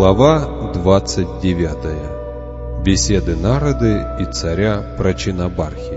Глава 29. Беседы Нарады и царя Прачинабархи.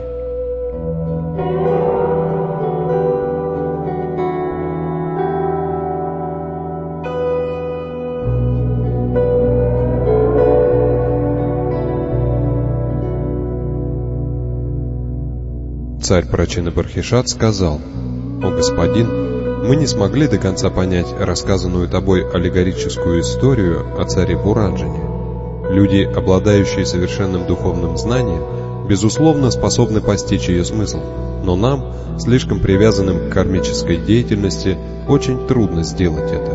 Царь Прачинабархишат сказал: «О господин, мы не смогли до конца понять рассказанную тобой аллегорическую историю о царе Пуранджане. Люди, обладающие совершенным духовным знанием, безусловно способны постичь ее смысл, но нам, слишком привязанным к кармической деятельности, очень трудно сделать это».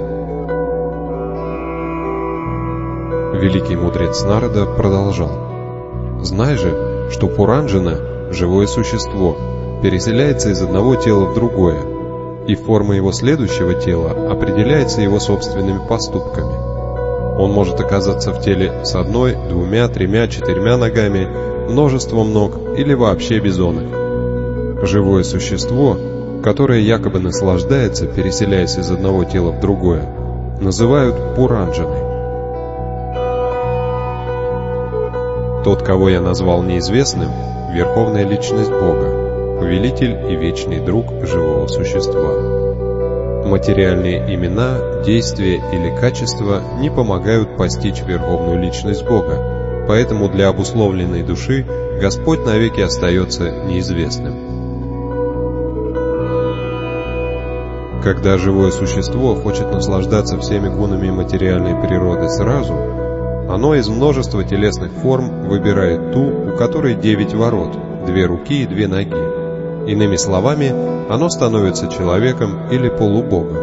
Великий мудрец Нарада продолжал: «Знай же, что Пуранджана, живое существо, переселяется из одного тела в другое, и форма его следующего тела определяется его собственными поступками. Он может оказаться в теле с одной, двумя, тремя, четырьмя ногами, множеством ног или вообще без оных. Живое существо, которое якобы наслаждается, переселяясь из одного тела в другое, называют Пуранджаной. Тот, кого я назвал неизвестным, — верховная личность Бога, повелитель и вечный друг живого существа. Материальные имена, действия или качества не помогают постичь верховную личность Бога, поэтому для обусловленной души Господь навеки остается неизвестным. Когда живое существо хочет наслаждаться всеми гунами материальной природы сразу, оно из множества телесных форм выбирает ту, у которой 9 ворот, 2 руки и 2 ноги. Иными словами, оно становится человеком или полубогом.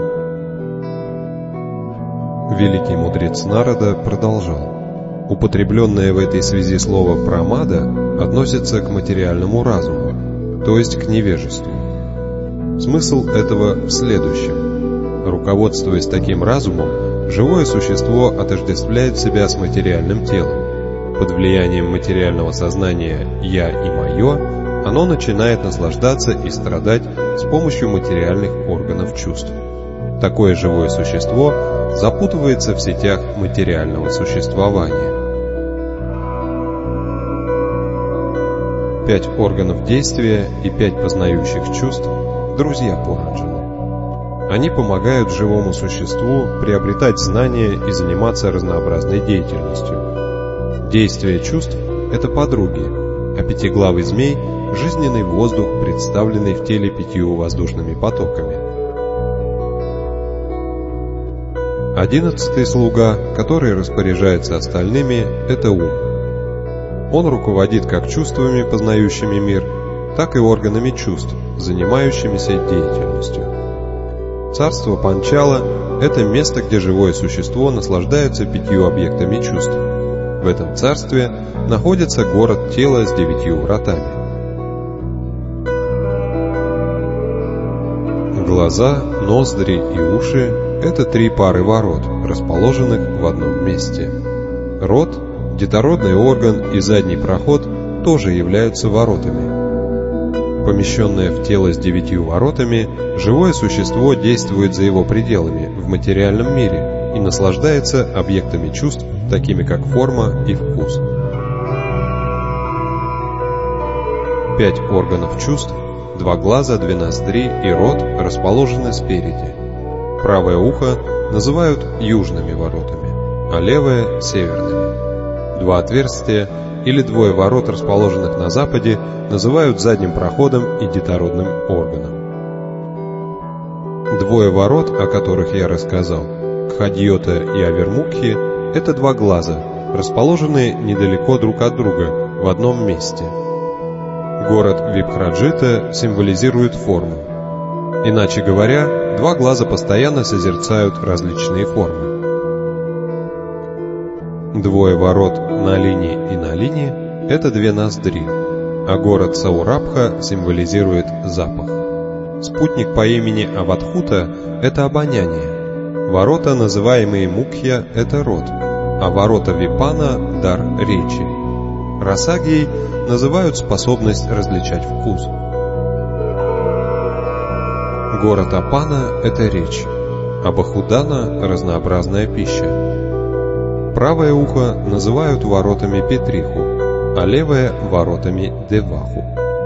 Великий мудрец Нарада продолжал: употребленное в этой связи слово «прамада» относится к материальному разуму, то есть к невежеству. Смысл этого в следующем. Руководствуясь таким разумом, живое существо отождествляет себя с материальным телом. Под влиянием материального сознания «я» и «моё» оно начинает наслаждаться и страдать с помощью материальных органов чувств. Такое живое существо запутывается в сетях материального существования. 5 органов действия и 5 познающих чувств – друзья Пуранджаны. Они помогают живому существу приобретать знания и заниматься разнообразной деятельностью. Действия чувств – это подруги, а пятиглавый змей – жизненный воздух, представленный в теле 5 воздушными потоками. 11-й слуга, который распоряжается остальными, это ум. Он руководит как чувствами, познающими мир, так и органами чувств, занимающимися деятельностью. Царство Панчала – это место, где живое существо наслаждается 5 объектами чувств. В этом царстве находится город тела с 9 вратами. Глаза, ноздри и уши – это 3 пары ворот, расположенных в одном месте. Рот, детородный орган и задний проход тоже являются воротами. Помещенное в тело с 9 воротами, живое существо действует за его пределами в материальном мире и наслаждается объектами чувств, такими как форма и вкус. 5 органов чувств, 2 глаза, 2 ноздри и рот расположены спереди. Правое ухо называют южными воротами, а левое – северными. 2 отверстия или 2 ворот, расположенных на западе, называют задним проходом и детородным органом. 2 ворот, о которых я рассказал, Кхадьота и Авермукхи, это 2 глаза, расположенные недалеко друг от друга, в одном месте. Город Випхраджита символизирует форму. Иначе говоря, 2 глаза постоянно созерцают различные формы. 2 ворот Налини и Налини – это 2 ноздри, а город Саурабха символизирует запах. Спутник по имени Авадхута – это обоняние. Ворота, называемые Мукхья – это рот, а ворота Випана – дар речи. Расагией называют способность различать вкус. Город Апана – это речь, а Бахудана – разнообразная пища. Правое ухо называют воротами Петриху, а левое – воротами Деваху.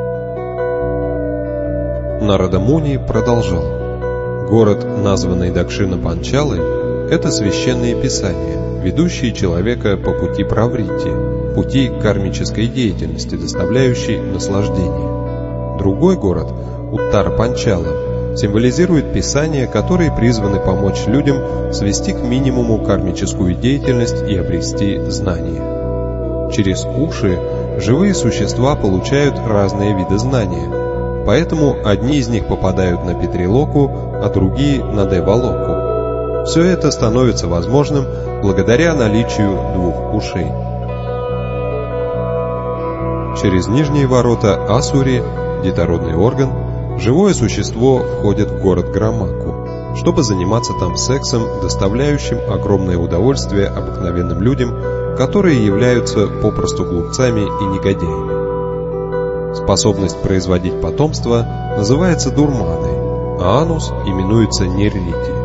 Нарада Муни продолжал. Город, названный Дакшина-Панчалой, это священные писания, ведущие человека по пути праврити, пути кармической деятельности, доставляющей наслаждение. Другой город, Уттара-Панчала, символизирует писания, которые призваны помочь людям свести к минимуму кармическую деятельность и обрести знания. Через уши живые существа получают разные виды знания, поэтому одни из них попадают на Питрилоку, а другие на Девалоку. Все это становится возможным благодаря наличию двух ушей. Через нижние ворота Асури, детородный орган, живое существо входит в город Грамаку, чтобы заниматься там сексом, доставляющим огромное удовольствие обыкновенным людям, которые являются попросту глупцами и негодяями. Способность производить потомство называется дурманой, а анус именуется неррити.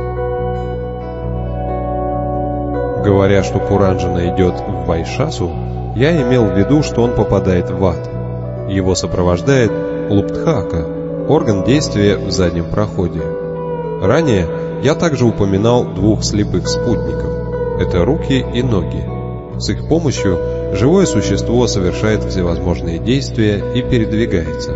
Говоря, что Пуранджана идет в Вайшасу, я имел в виду, что он попадает в ад. Его сопровождает Луптхака, орган действия в заднем проходе. Ранее я также упоминал двух слепых спутников. Это руки и ноги. С их помощью живое существо совершает всевозможные действия и передвигается.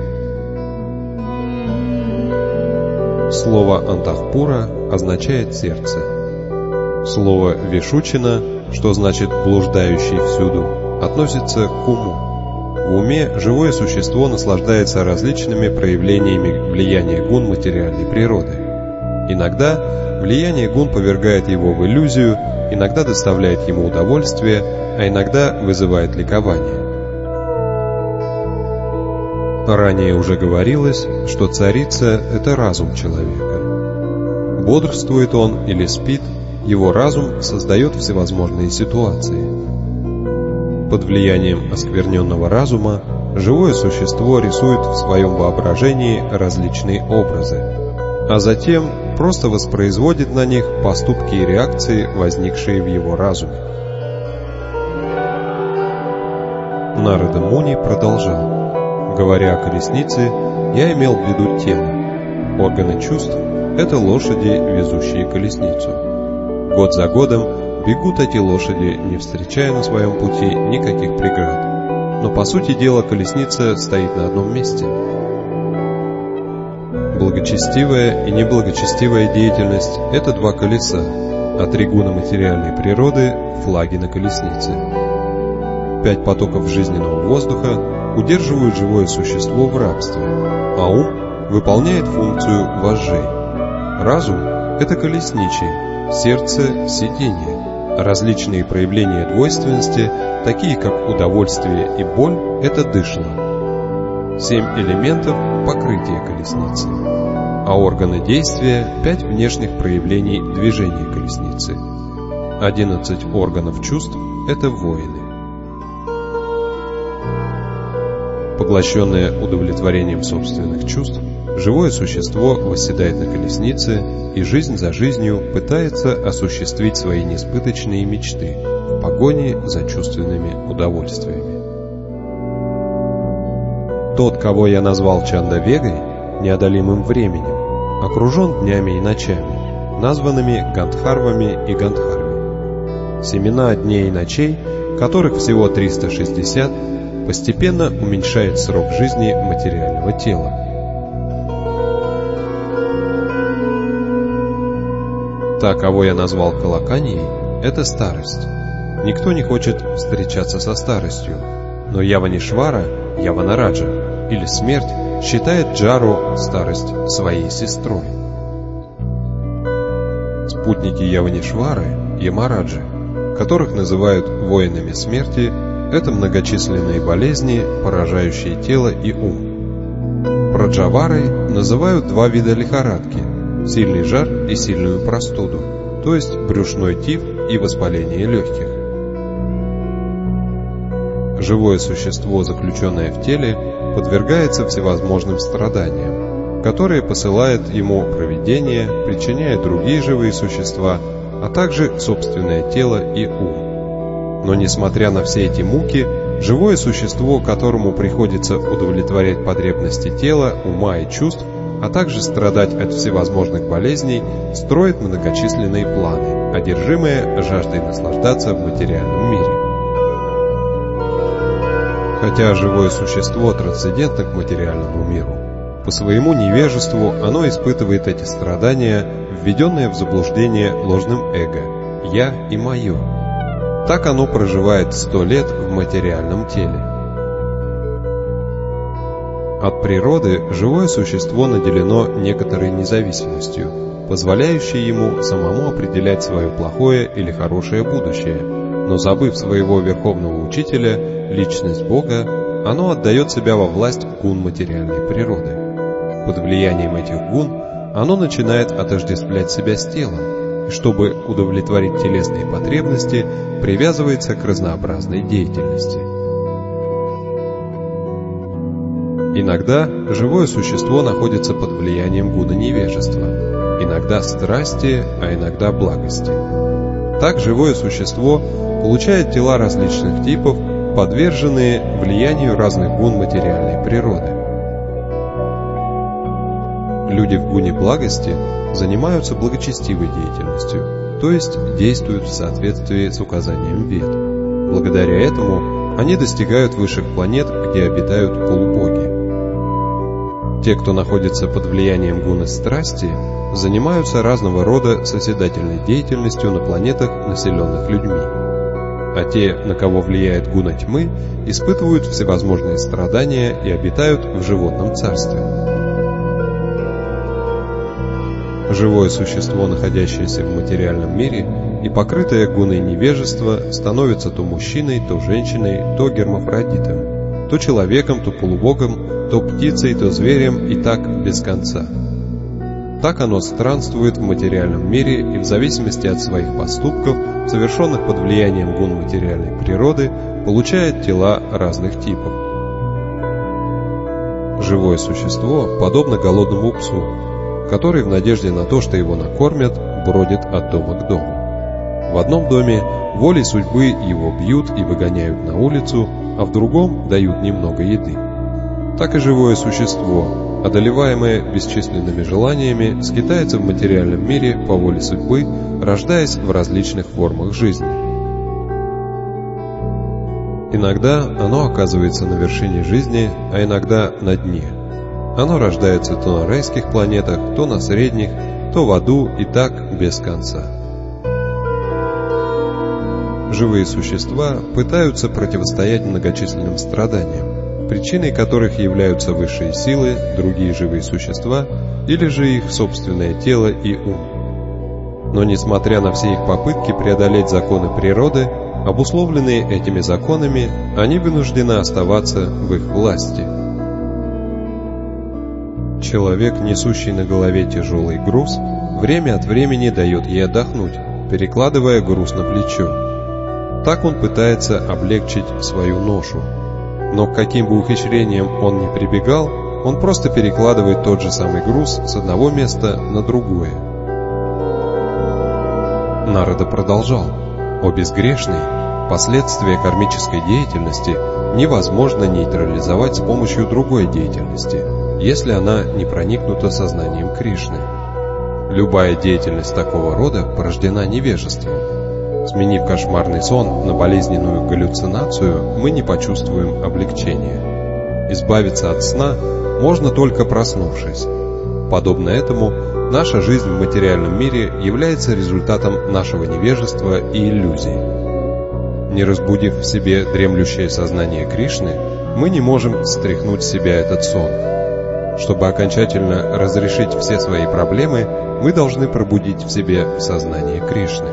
Слово «антахпура» означает «сердце». Слово «вишучина», что значит «блуждающий всюду», относится к уму. В уме живое существо наслаждается различными проявлениями влияния гун материальной природы. Иногда влияние гун повергает его в иллюзию, иногда доставляет ему удовольствие, а иногда вызывает ликование. Ранее уже говорилось, что царица – это разум человека. Бодрствует он или спит, его разум создает всевозможные ситуации. Под влиянием оскверненного разума живое существо рисует в своем воображении различные образы, а затем просто воспроизводит на них поступки и реакции, возникшие в его разуме. Нарада Муни продолжал. Говоря о колеснице, я имел в виду тело. Органы чувств – это лошади, везущие колесницу. Год за годом бегут эти лошади, не встречая на своем пути никаких преград. Но по сути дела колесница стоит на одном месте. Благочестивая и неблагочестивая деятельность – это два колеса, а три гуна материальной природы – флаги на колеснице. 5 потоков жизненного воздуха удерживают живое существо в рабстве, а ум выполняет функцию вожжей. Разум – это колесничий, сердце – сиденье. Различные проявления двойственности, такие как удовольствие и боль, это дышло. 7 элементов – покрытие колесницы, а органы действия – 5 внешних проявлений движения колесницы. 11 органов чувств – это воины. Поглощенное удовлетворением собственных чувств, живое существо восседает на колеснице и жизнь за жизнью пытается осуществить свои несбыточные мечты в погоне за чувственными удовольствиями. Тот, кого я назвал Чандавегой, неодолимым временем, окружен днями и ночами, названными Гандхарвами и Гандхарви. Семена дней и ночей, которых всего 360, постепенно уменьшает срок жизни материального тела. Та, кого я назвал Калаканьей, это старость. Никто не хочет встречаться со старостью, но Яванишвара, Яванараджа или смерть считает Джару, старость, своей сестрой. Спутники Яванишвары, Ямараджи, которых называют воинами смерти, это многочисленные болезни, поражающие тело и ум. Праджаварой называют 2 вида лихорадки – сильный жар и сильную простуду, то есть брюшной тиф и воспаление легких. Живое существо, заключенное в теле, подвергается всевозможным страданиям, которые посылает ему провидение, причиняя другие живые существа, а также собственное тело и ум. Но несмотря на все эти муки, живое существо, которому приходится удовлетворять потребности тела, ума и чувств, а также страдать от всевозможных болезней, строит многочисленные планы, одержимые жаждой наслаждаться в материальном мире. Хотя живое существо трансцендентно к материальному миру, по своему невежеству оно испытывает эти страдания, введенные в заблуждение ложным эго «я» и «моё». Так оно проживает 100 лет в материальном теле. От природы живое существо наделено некоторой независимостью, позволяющей ему самому определять свое плохое или хорошее будущее, но забыв своего верховного учителя, личность Бога, оно отдает себя во власть гун материальной природы. Под влиянием этих гун оно начинает отождествлять себя с телом, и чтобы удовлетворить телесные потребности, привязывается к разнообразной деятельности. Иногда живое существо находится под влиянием гуна невежества, иногда страсти, а иногда благости. Так живое существо получает тела различных типов, подверженные влиянию разных гун материальной природы. Люди в гуне благости занимаются благочестивой деятельностью, то есть действуют в соответствии с указанием Вед. Благодаря этому они достигают высших планет, где обитают полубоги. Те, кто находится под влиянием гуны страсти, занимаются разного рода созидательной деятельностью на планетах, населенных людьми. А те, на кого влияет гуна тьмы, испытывают всевозможные страдания и обитают в животном царстве. Живое существо, находящееся в материальном мире и покрытое гуной невежества, становится то мужчиной, то женщиной, то гермафродитом, то человеком, то полубогом, то птицей, то зверем, и так без конца. Так оно странствует в материальном мире и в зависимости от своих поступков, совершенных под влиянием гун материальной природы, получает тела разных типов. Живое существо подобно голодному псу, который в надежде на то, что его накормят, бродит от дома к дому. В одном доме волей судьбы его бьют и выгоняют на улицу, а в другом дают немного еды. Так и живое существо, одолеваемое бесчисленными желаниями, скитается в материальном мире по воле судьбы, рождаясь в различных формах жизни. Иногда оно оказывается на вершине жизни, а иногда на дне. Оно рождается то на райских планетах, то на средних, то в аду, и так без конца. Живые существа пытаются противостоять многочисленным страданиям, причиной которых являются высшие силы, другие живые существа или же их собственное тело и ум. Но несмотря на все их попытки преодолеть законы природы, обусловленные этими законами, они вынуждены оставаться в их власти. Человек, несущий на голове тяжелый груз, время от времени дает ей отдохнуть, перекладывая груз на плечо. Так он пытается облегчить свою ношу. Но к каким бы ухищрениям он ни прибегал, он просто перекладывает тот же самый груз с одного места на другое. Нарада продолжал: «О безгрешный, последствия кармической деятельности невозможно нейтрализовать с помощью другой деятельности, если она не проникнута сознанием Кришны. Любая деятельность такого рода порождена невежеством. Сменив кошмарный сон на болезненную галлюцинацию, мы не почувствуем облегчения. Избавиться от сна можно только проснувшись. Подобно этому, наша жизнь в материальном мире является результатом нашего невежества и иллюзий. Не разбудив в себе дремлющее сознание Кришны, мы не можем стряхнуть с себя этот сон. Чтобы окончательно разрешить все свои проблемы, мы должны пробудить в себе сознание Кришны.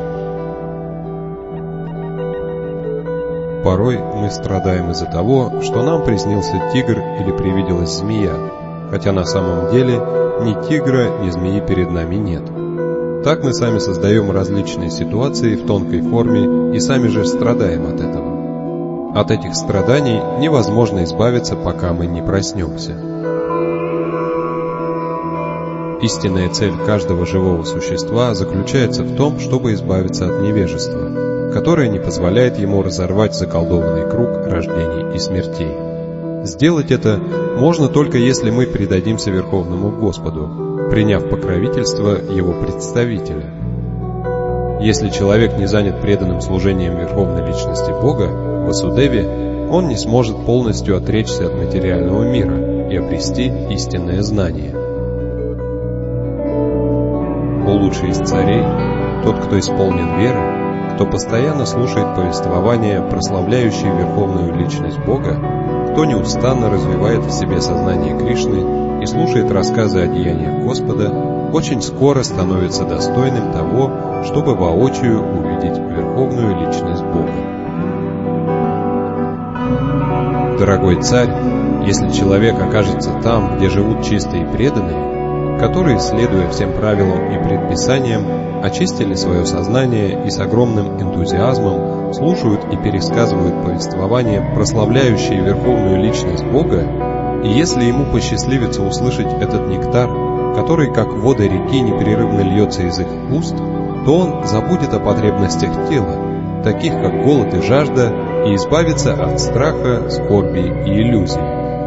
Порой мы страдаем из-за того, что нам приснился тигр или привиделась змея, хотя на самом деле ни тигра, ни змеи перед нами нет. Так мы сами создаем различные ситуации в тонкой форме и сами же страдаем от этого. От этих страданий невозможно избавиться, пока мы не проснемся. Истинная цель каждого живого существа заключается в том, чтобы избавиться от невежества, которое не позволяет ему разорвать заколдованный круг рождений и смертей. Сделать это можно только если мы предадимся Верховному Господу, приняв покровительство Его представителя. Если человек не занят преданным служением Верховной Личности Бога, Васудеве, он не сможет полностью отречься от материального мира и обрести истинное знание. О лучший из царей, тот, кто исполнен веры, кто постоянно слушает повествования, прославляющие Верховную Личность Бога, кто неустанно развивает в себе сознание Кришны и слушает рассказы о деяниях Господа, очень скоро становится достойным того, чтобы воочию увидеть Верховную Личность Бога. Дорогой царь, если человек окажется там, где живут чистые и преданные, которые, следуя всем правилам и предписаниям, очистили свое сознание и с огромным энтузиазмом слушают и пересказывают повествования, прославляющие Верховную Личность Бога, и если ему посчастливится услышать этот нектар, который, как вода реки, непрерывно льется из их уст, то он забудет о потребностях тела, таких как голод и жажда, и избавится от страха, скорби и иллюзий.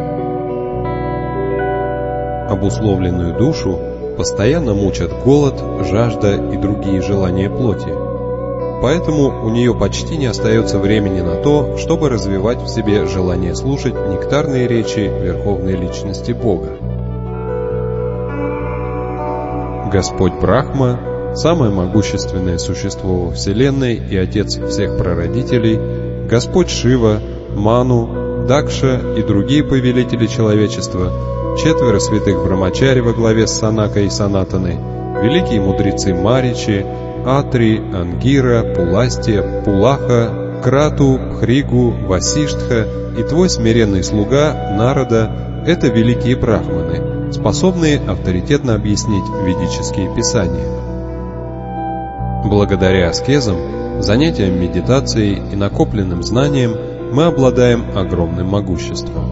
Обусловленную душу постоянно мучат голод, жажда и другие желания плоти. Поэтому у нее почти не остается времени на то, чтобы развивать в себе желание слушать нектарные речи Верховной Личности Бога. Господь Брахма, самое могущественное существо во Вселенной и Отец всех прародителей, Господь Шива, Ману, Дакша и другие повелители человечества, 4 святых Брамачари во главе с Санакой и Санатаной, великие мудрецы Маричи, Атри, Ангира, Пуластия, Пулаха, Крату, Хригу, Васиштха и твой смиренный слуга Нарада — это великие брахманы, способные авторитетно объяснить ведические писания. Благодаря аскезам, занятиям медитацией и накопленным знаниям мы обладаем огромным могуществом.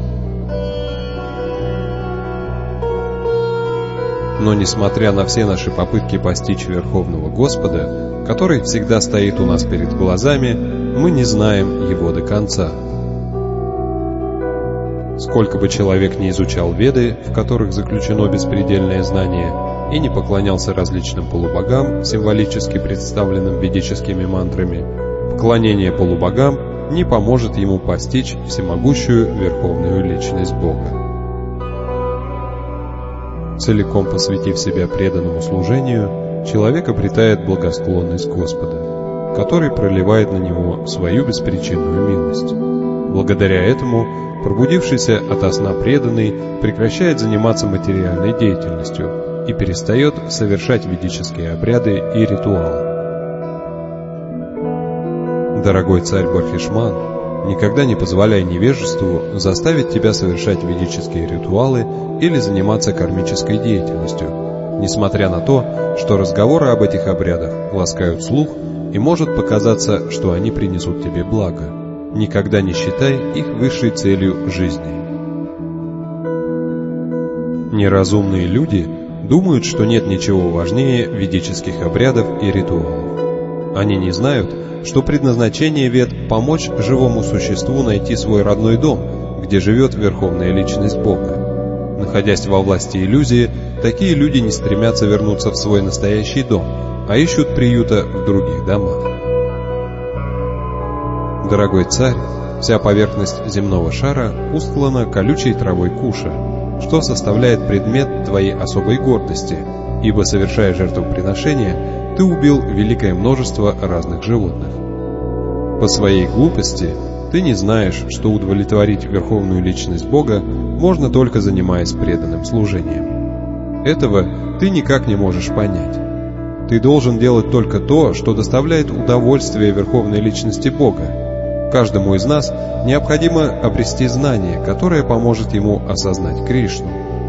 Но несмотря на все наши попытки постичь Верховного Господа, который всегда стоит у нас перед глазами, мы не знаем Его до конца. Сколько бы человек ни изучал Веды, в которых заключено беспредельное знание, и не поклонялся различным полубогам, символически представленным ведическими мантрами, поклонение полубогам не поможет ему постичь всемогущую Верховную Личность Бога. Целиком посвятив себя преданному служению, человек обретает благосклонность Господа, который проливает на него свою беспричинную милость. Благодаря этому пробудившийся ото сна преданный прекращает заниматься материальной деятельностью и перестает совершать ведические обряды и ритуалы. Дорогой царь Бархишман, никогда не позволяй невежеству заставить тебя совершать ведические ритуалы или заниматься кармической деятельностью, несмотря на то, что разговоры об этих обрядах ласкают слух и может показаться, что они принесут тебе благо. Никогда не считай их высшей целью жизни. Неразумные люди думают, что нет ничего важнее ведических обрядов и ритуалов. Они не знают, что предназначение Вед — помочь живому существу найти свой родной дом, где живет Верховная Личность Бога. Находясь во власти иллюзии, такие люди не стремятся вернуться в свой настоящий дом, а ищут приюта в других домах. Дорогой царь, вся поверхность земного шара устлана колючей травой куша, что составляет предмет твоей особой гордости, ибо, совершая жертвоприношение, ты убил великое множество разных животных. По своей глупости ты не знаешь, что удовлетворить Верховную Личность Бога можно только занимаясь преданным служением. Этого ты никак не можешь понять. Ты должен делать только то, что доставляет удовольствие Верховной Личности Бога. Каждому из нас необходимо обрести знание, которое поможет ему осознать Кришну.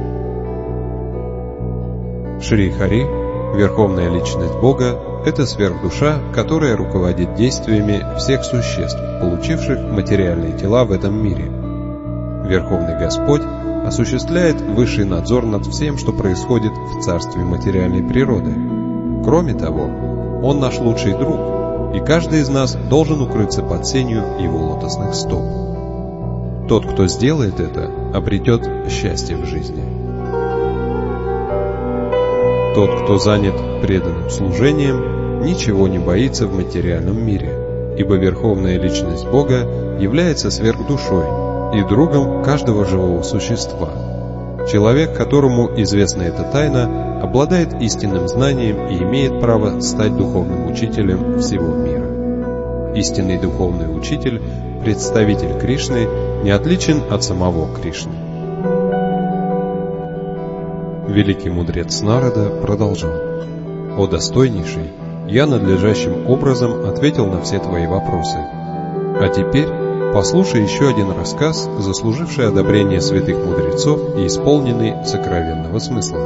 Шри Хари, Верховная Личность Бога, это сверхдуша, которая руководит действиями всех существ, получивших материальные тела в этом мире. Верховный Господь осуществляет высший надзор над всем, что происходит в царстве материальной природы. Кроме того, Он наш лучший друг, и каждый из нас должен укрыться под сенью Его лотосных стоп. Тот, кто сделает это, обретет счастье в жизни. Тот, кто занят преданным служением, ничего не боится в материальном мире, ибо Верховная Личность Бога является сверхдушой и другом каждого живого существа. Человек, которому известна эта тайна, обладает истинным знанием и имеет право стать духовным учителем всего мира. Истинный духовный учитель, представитель Кришны, не отличен от самого Кришны. Великий мудрец Нарада продолжал: «О достойнейший, я надлежащим образом ответил на все твои вопросы. А теперь послушай еще один рассказ, заслуживший одобрение святых мудрецов и исполненный сокровенного смысла.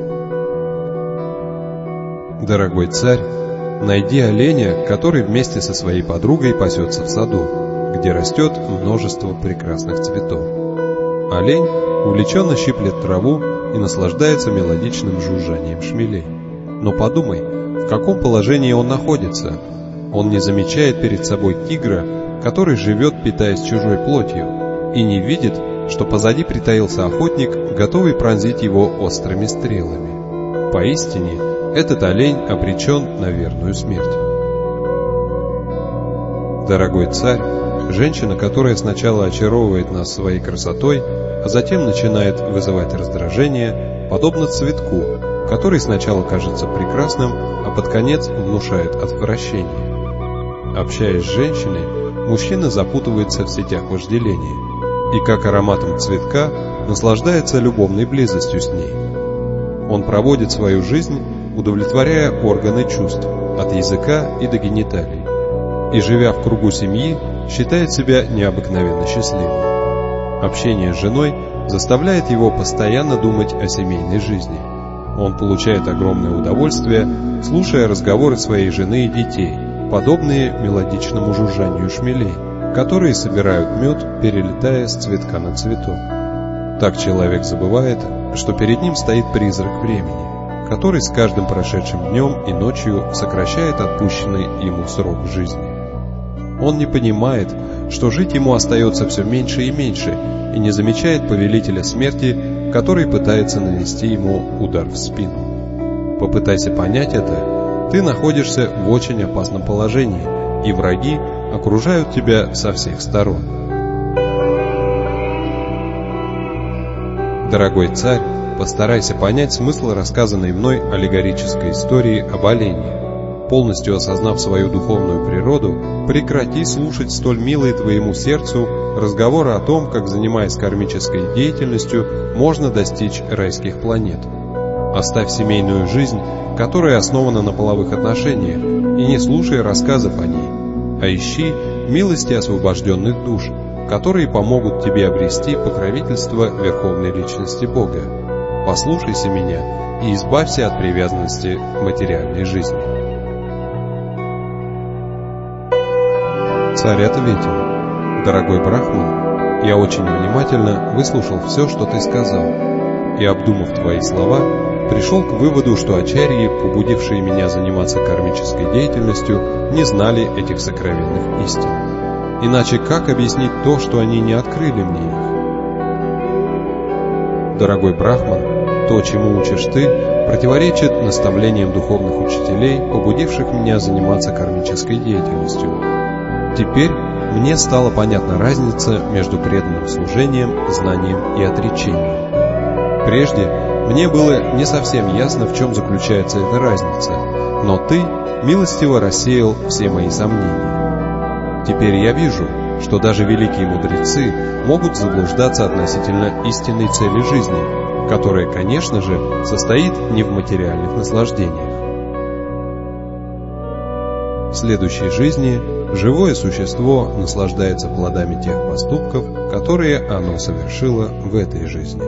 Дорогой царь, найди оленя, который вместе со своей подругой пасется в саду, где растет множество прекрасных цветов. Олень увлеченно щиплет траву и наслаждается мелодичным жужжанием шмелей. Но подумай, в каком положении он находится. Он не замечает перед собой тигра, который живет, питаясь чужой плотью, и не видит, что позади притаился охотник, готовый пронзить его острыми стрелами. Поистине, этот олень обречен на верную смерть. Дорогой царь, женщина, которая сначала очаровывает нас своей красотой, а затем начинает вызывать раздражение, подобно цветку, который сначала кажется прекрасным, а под конец внушает отвращение. Общаясь с женщиной, мужчина запутывается в сетях вожделения и, как ароматом цветка, наслаждается любовной близостью с ней. Он проводит свою жизнь, удовлетворяя органы чувств, от языка и до гениталий, и, живя в кругу семьи, считает себя необыкновенно счастливым. Общение с женой заставляет его постоянно думать о семейной жизни. Он получает огромное удовольствие, слушая разговоры своей жены и детей, подобные мелодичному жужжанию шмелей, которые собирают мед, перелетая с цветка на цветок. Так человек забывает, что перед ним стоит призрак времени, который с каждым прошедшим днем и ночью сокращает отпущенный ему срок жизни. Он не понимает, что жить ему остается все меньше и меньше, и не замечает повелителя смерти, который пытается нанести ему удар в спину. Попытайся понять это, ты находишься в очень опасном положении, и враги окружают тебя со всех сторон. Дорогой царь, постарайся понять смысл рассказанной мной аллегорической истории об олене. Полностью осознав свою духовную природу, прекрати слушать столь милые твоему сердцу разговоры о том, как, занимаясь кармической деятельностью, можно достичь райских планет. Оставь семейную жизнь, которая основана на половых отношениях, и не слушай рассказов о ней, а ищи милости освобожденных душ, которые помогут тебе обрести покровительство Верховной Личности Бога. Послушайся меня и избавься от привязанности к материальной жизни. Царь ответил: «Дорогой Брахман, я очень внимательно выслушал все, что ты сказал, и, обдумав твои слова, пришел к выводу, что ачарьи, побудившие меня заниматься кармической деятельностью, не знали этих сокровенных истин. Иначе как объяснить то, что они не открыли мне их? Дорогой Брахман, то, чему учишь ты, противоречит наставлениям духовных учителей, побудивших меня заниматься кармической деятельностью. Теперь мне стала понятна разница между преданным служением, знанием и отречением. Прежде мне было не совсем ясно, в чем заключается эта разница, но ты милостиво рассеял все мои сомнения. Теперь я вижу, что даже великие мудрецы могут заблуждаться относительно истинной цели жизни, которая, конечно же, состоит не в материальных наслаждениях. В следующей жизни живое существо наслаждается плодами тех поступков, которые оно совершило в этой жизни.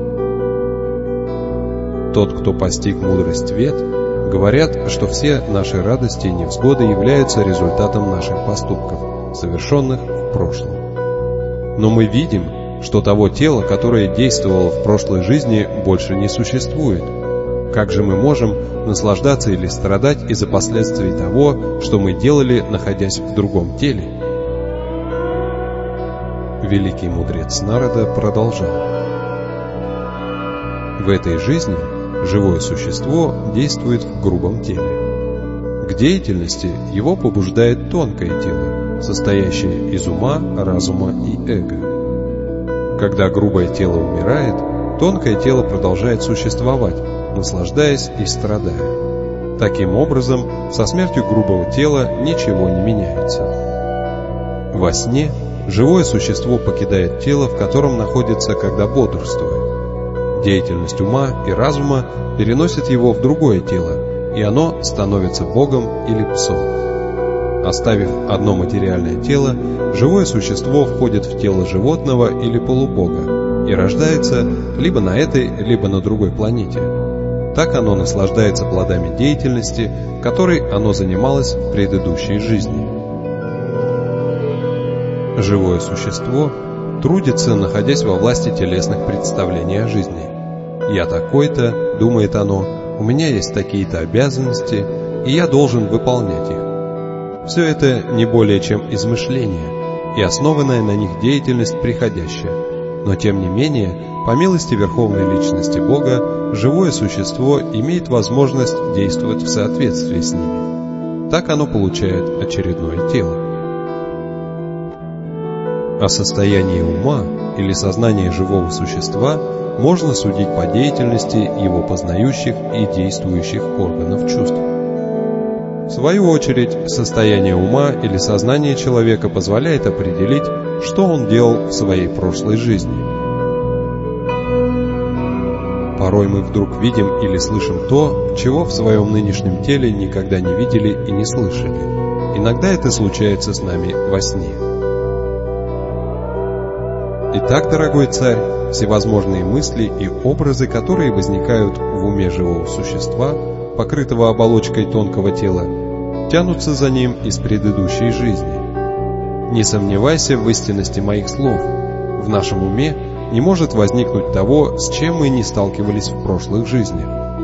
Тот, кто постиг мудрость Вед, говорят, что все наши радости и невзгоды являются результатом наших поступков, совершенных в прошлом. Но мы видим, что того тела, которое действовало в прошлой жизни, больше не существует. Как же мы можем наслаждаться или страдать из-за последствий того, что мы делали, находясь в другом теле? Великий мудрец Нарада продолжал. В этой жизни живое существо действует в грубом теле. К деятельности его побуждает тонкое тело, состоящее из ума, разума и эго. Когда грубое тело умирает, тонкое тело продолжает существовать, наслаждаясь и страдая. Таким образом, со смертью грубого тела ничего не меняется. Во сне живое существо покидает тело, в котором находится, когда бодрствует. Деятельность ума и разума переносит его в другое тело, и оно становится богом или псом. Оставив одно материальное тело, живое существо входит в тело животного или полубога и рождается либо на этой, либо на другой планете. Так оно наслаждается плодами деятельности, которой оно занималось в предыдущей жизни. Живое существо трудится, находясь во власти телесных представлений о жизни. «Я такой-то», — думает оно, — «у меня есть такие-то обязанности, и я должен выполнять их». Все это не более чем измышления, и основанная на них деятельность приходящая. Но тем не менее, по милости Верховной Личности Бога, живое существо имеет возможность действовать в соответствии с ними. Так оно получает очередное тело. О состоянии ума или сознании живого существа можно судить по деятельности его познающих и действующих органов чувств. В свою очередь, состояние ума или сознание человека позволяет определить, что он делал в своей прошлой жизни. Порой мы вдруг видим или слышим то, чего в своем нынешнем теле никогда не видели и не слышали. Иногда это случается с нами во сне. Итак, дорогой царь, всевозможные мысли и образы, которые возникают в уме живого существа, покрытого оболочкой тонкого тела, тянутся за ним из предыдущей жизни. Не сомневайся в истинности моих слов. В нашем уме не может возникнуть того, с чем мы не сталкивались в прошлых жизнях.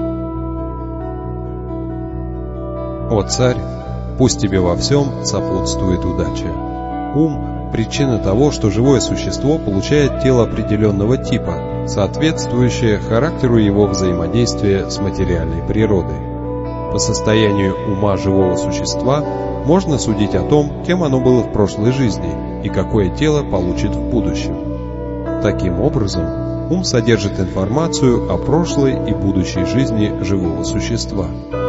О царь, пусть тебе во всем сопутствует удача. Ум – причина того, что живое существо получает тело определенного типа, соответствующее характеру его взаимодействия с материальной природой. По состоянию ума живого существа можно судить о том, кем оно было в прошлой жизни и какое тело получит в будущем. Таким образом, ум содержит информацию о прошлой и будущей жизни живого существа.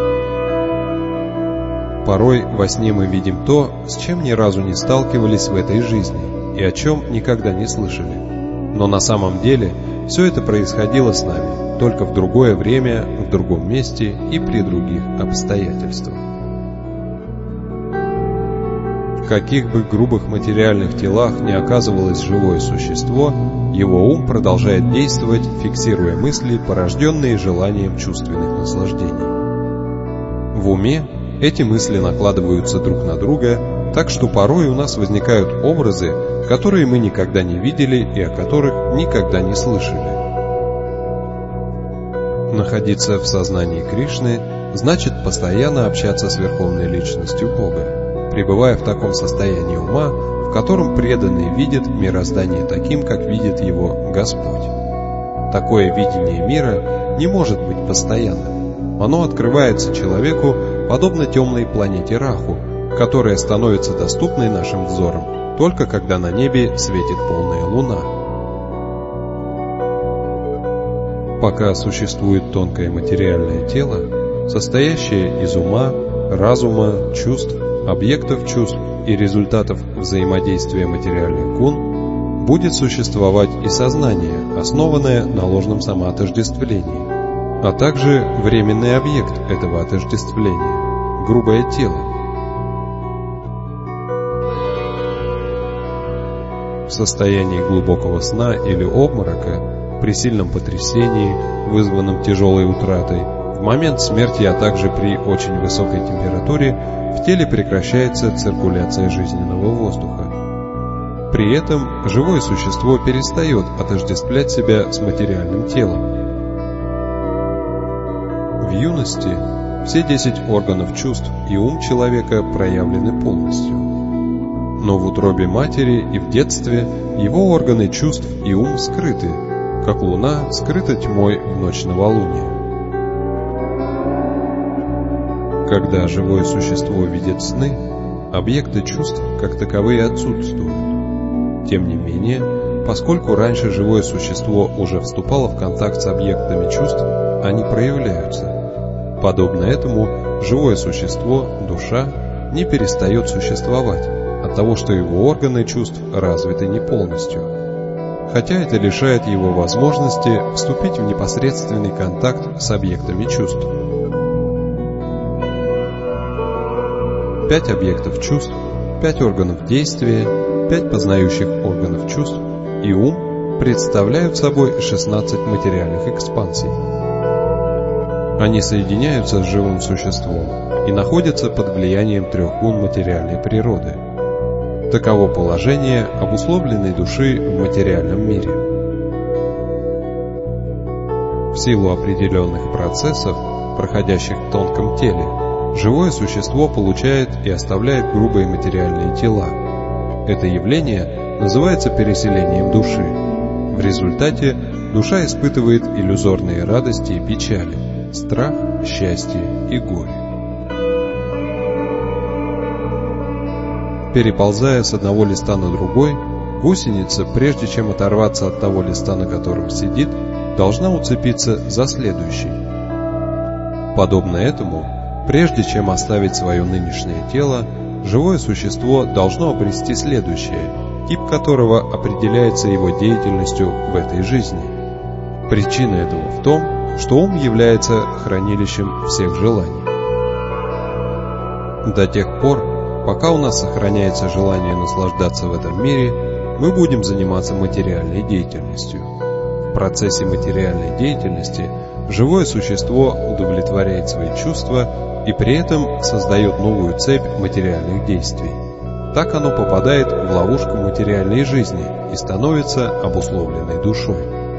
Порой во сне мы видим то, с чем ни разу не сталкивались в этой жизни и о чем никогда не слышали. Но на самом деле все это происходило с нами, только в другое время, в другом месте и при других обстоятельствах. В каких бы грубых материальных телах ни оказывалось живое существо, его ум продолжает действовать, фиксируя мысли, порожденные желанием чувственных наслаждений. В уме эти мысли накладываются друг на друга, так что порой у нас возникают образы, которые мы никогда не видели и о которых никогда не слышали. Находиться в сознании Кришны значит постоянно общаться с Верховной Личностью Бога, пребывая в таком состоянии ума, в котором преданный видит мироздание таким, как видит его Господь. Такое видение мира не может быть постоянным. Оно открывается человеку подобно темной планете Раху, которая становится доступной нашим взорам только когда на небе светит полная луна. Пока существует тонкое материальное тело, состоящее из ума, разума, чувств, объектов чувств и результатов взаимодействия материальных гун, будет существовать и сознание, основанное на ложном самоотождествлении, а также временный объект этого отождествления – грубое тело. В состоянии глубокого сна или обморока, при сильном потрясении, вызванном тяжелой утратой, в момент смерти, а также при очень высокой температуре, в теле прекращается циркуляция жизненного воздуха. При этом живое существо перестает отождествлять себя с материальным телом. В юности все 10 органов чувств и ум человека проявлены полностью. Но в утробе матери и в детстве его органы чувств и ум скрыты, как луна скрыта тьмой в ночь новолуния. Когда живое существо видит сны, объекты чувств как таковые отсутствуют. Тем не менее, поскольку раньше живое существо уже вступало в контакт с объектами чувств, они проявляются. Подобно этому, живое существо, душа, не перестает существовать от того, что его органы чувств развиты не полностью, хотя это лишает его возможности вступить в непосредственный контакт с объектами чувств. 5 объектов чувств, 5 органов действия, 5 познающих органов чувств и ум представляют собой 16 материальных экспансий. Они соединяются с живым существом и находятся под влиянием 3 гун материальной природы. Таково положение обусловленной души в материальном мире. В силу определенных процессов, проходящих в тонком теле, живое существо получает и оставляет грубые материальные тела. Это явление называется переселением души. В результате душа испытывает иллюзорные радости и печали, страх, счастье и горе. Переползая с одного листа на другой, гусеница, прежде чем оторваться от того листа, на котором сидит, должна уцепиться за следующий. Подобно этому, прежде чем оставить свое нынешнее тело, живое существо должно обрести следующее, тип которого определяется его деятельностью в этой жизни. Причина этого в том, что ум является хранилищем всех желаний. До тех пор, пока у нас сохраняется желание наслаждаться в этом мире, мы будем заниматься материальной деятельностью. В процессе материальной деятельности живое существо удовлетворяет свои чувства и при этом создает новую цепь материальных действий. Так оно попадает в ловушку материальной жизни и становится обусловленной душой.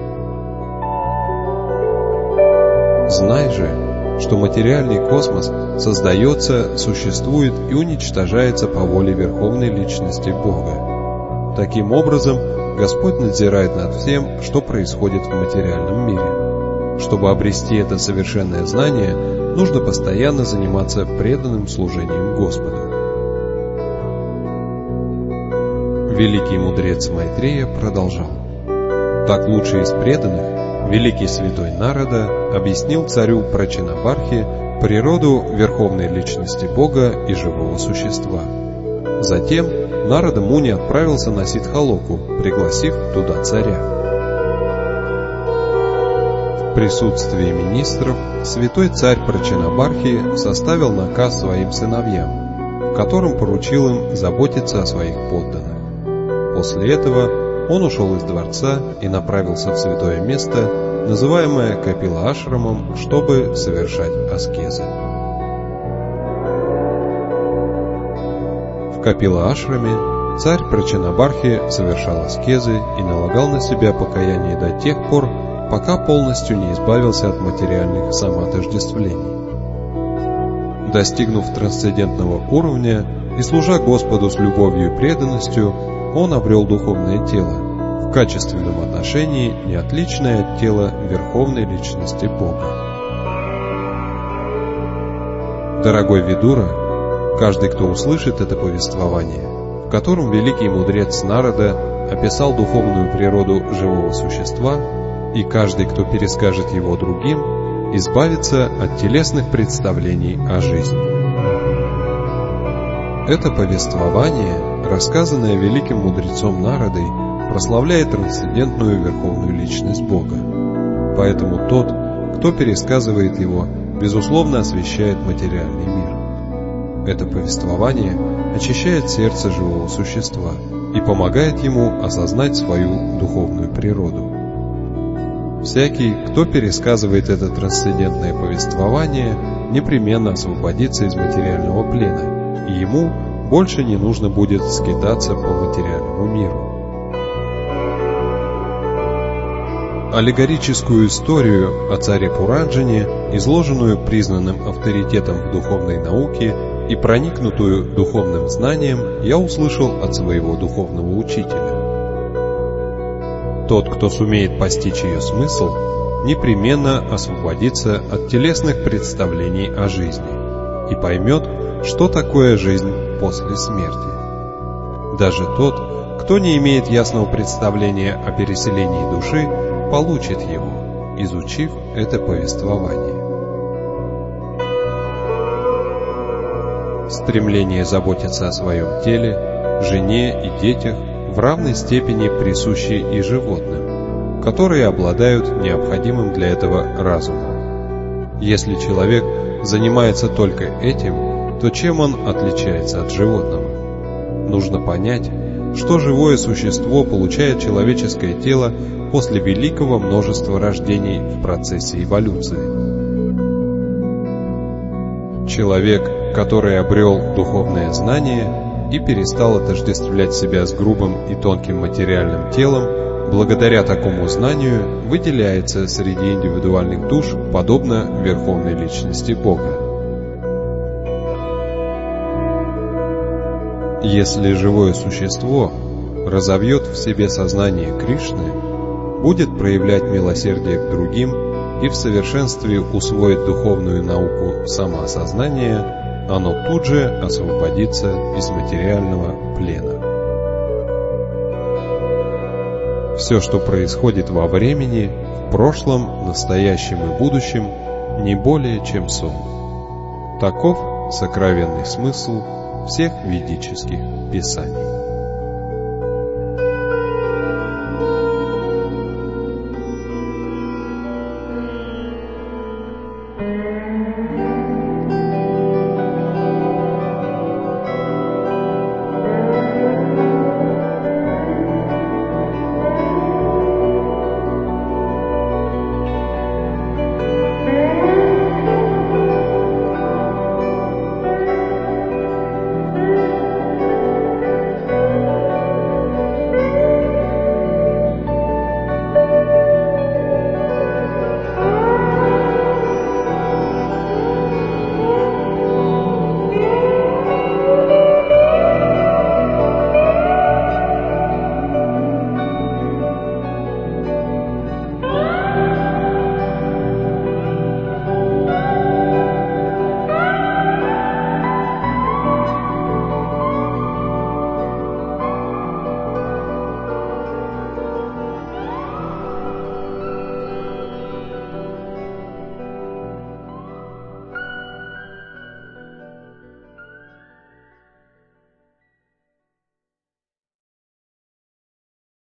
Знай же, что материальный космос создается, существует и уничтожается по воле Верховной Личности Бога. Таким образом, Господь надзирает над всем, что происходит в материальном мире. Чтобы обрести это совершенное знание, нужно постоянно заниматься преданным служением Господу. Великий мудрец Майтрея продолжал. Так лучший из преданных, великий святой Нарада, объяснил царю Прачинабархи природу Верховной Личности Бога и живого существа. Затем Нарада Муни отправился на Сиддхалоку, пригласив туда царя. В присутствии министров святой царь Прачинабархи составил наказ своим сыновьям, в котором поручил им заботиться о своих подданных. После этого он ушел из дворца и направился в святое место, называемое Капила-ашрамом, чтобы совершать аскезы. В Капила-ашраме царь Прачинабархи совершал аскезы и налагал на себя покаяние до тех пор, пока полностью не избавился от материальных самоотождествлений. Достигнув трансцендентного уровня и служа Господу с любовью и преданностью, он обрел духовное тело, в качественном отношении не отличное от тела Верховной Личности Бога. Дорогой Видура, каждый, кто услышит это повествование, в котором великий мудрец Нарада описал духовную природу живого существа, и каждый, кто перескажет его другим, избавится от телесных представлений о жизни. Это повествование, рассказанное великим мудрецом Нарадой, прославляет трансцендентную Верховную Личность Бога. Поэтому тот, кто пересказывает его, безусловно освещает материальный мир. Это повествование очищает сердце живого существа и помогает ему осознать свою духовную природу. Всякий, кто пересказывает это трансцендентное повествование, непременно освободится из материального плена, и ему больше не нужно будет скитаться по материальному миру. аллегорическую историю о царе Пуранджане, изложенную признанным авторитетом в духовной науке и проникнутую духовным знанием, я услышал от своего духовного учителя. Тот, кто сумеет постичь ее смысл, непременно освободится от телесных представлений о жизни и поймет, что такое жизнь после смерти. Даже тот, кто не имеет ясного представления о переселении души, получит его, изучив это повествование. Стремление заботиться о своем теле, жене и детях в равной степени присущи и животным, которые обладают необходимым для этого разумом. Если человек занимается только этим, то чем он отличается от животного? Нужно понять, что живое существо получает человеческое тело после великого множества рождений в процессе эволюции. Человек, который обрел духовное знание и перестал отождествлять себя с грубым и тонким материальным телом, благодаря такому знанию выделяется среди индивидуальных душ, подобно Верховной Личности Бога. Если живое существо разовьет в себе сознание Кришны, будет проявлять милосердие к другим и в совершенстве усвоит духовную науку самоосознания, оно тут же освободится из материального плена. Все, что происходит во времени, в прошлом, настоящем и будущем, не более чем сон. Таков сокровенный смысл всех ведических писаний.